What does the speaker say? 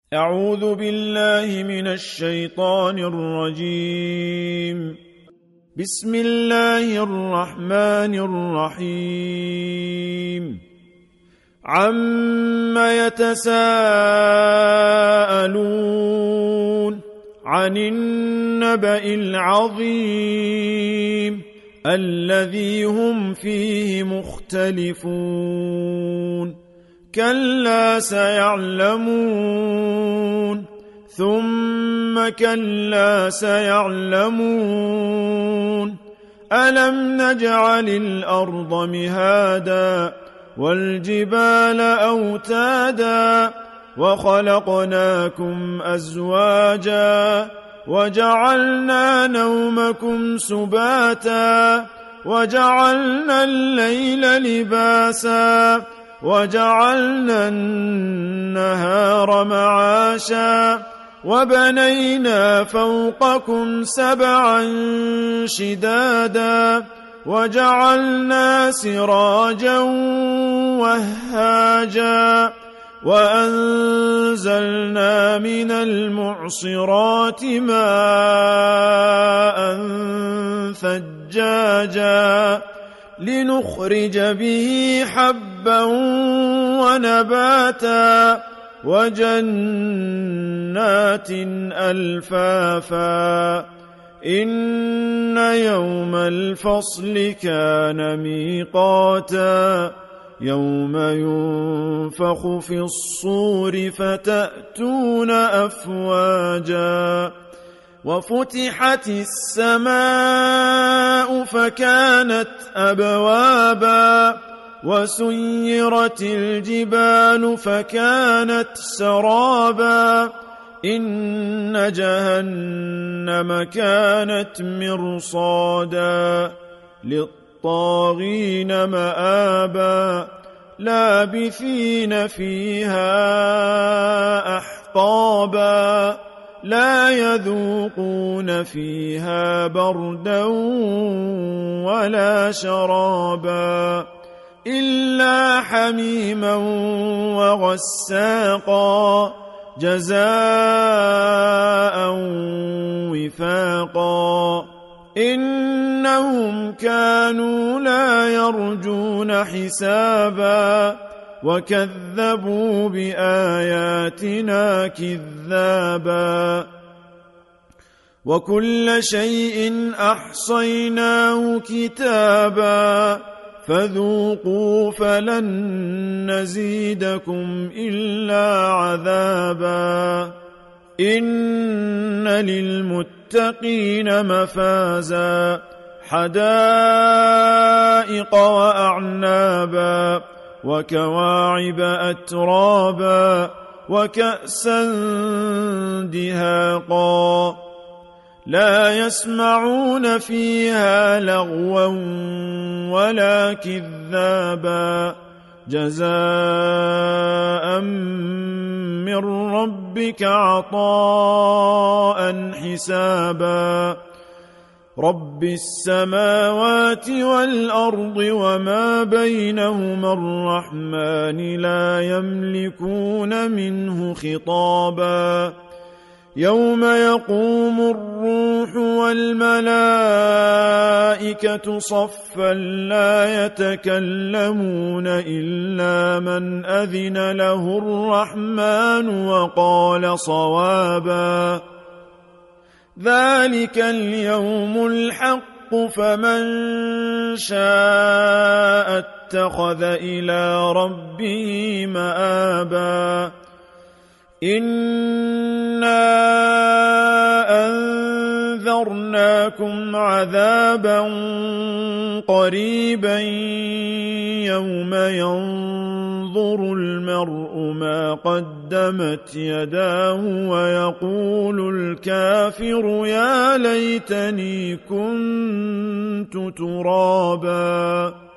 أعوذ بالله من الشيطان الرجيم. بسم الله الرحمن الرحيم. عَمَّ يتساءلون عن النبأ العظيم الذي هم فيه مختلفون كلا سيعلمون ثم كلا سيعلمون ألم نجعل الأرض مهادا والجبال أوتادا وخلقناكم أزواجا وجعلنا نومكم سباتا وجعلنا الليل لباسا وجعلنا النهار معاشا وبنينا فوقكم سبعا شدادا وجعلنا سراجا وهاجا وأنزلنا من المعصرات ماء ثجاجا لنخرج به حبا ونباتا وجنات ألفافا إن يوم الفصل كان ميقاتا يوم ينفخ في الصور فتأتون أفواجا وفتحت السماء فكانت أبوابا وسيرت الجبال فكانت سرابا إن جهنم كانت مرصادا للطاغين مآبا لابثين فيها أحقابا لا يذوقون فيها بردا ولا شرابا إلا حميما وغساقا جزاء وفاقا إنهم كانوا لا يرجون حسابا وكذبوا بآياتنا كذابا وكل شيء أحصيناه كتابا فذوقوا فلن نزيدكم إلا عذابا إن للمتقين مفازا حدائق وأعنابا وكواعب أترابا وكأسا دهاقا لا يسمعون فيها لغوا ولا كذابا جزاء من ربك عطاء حسابا رب السماوات والأرض وما بينهما الرحمن لا يملكون منه خطابا يوم يقوم الروح والملائكة صفا لا يتكلمون إلا من أذن له الرحمن وقال صوابا ذلك اليوم الحق فمن شاء اتخذ إلى ربه مآبا إنا أنذرناكم عذابا قريبا يوم ينظر المرء ما قدمت يداه ويقول الكافر يا ليتني كنت ترابا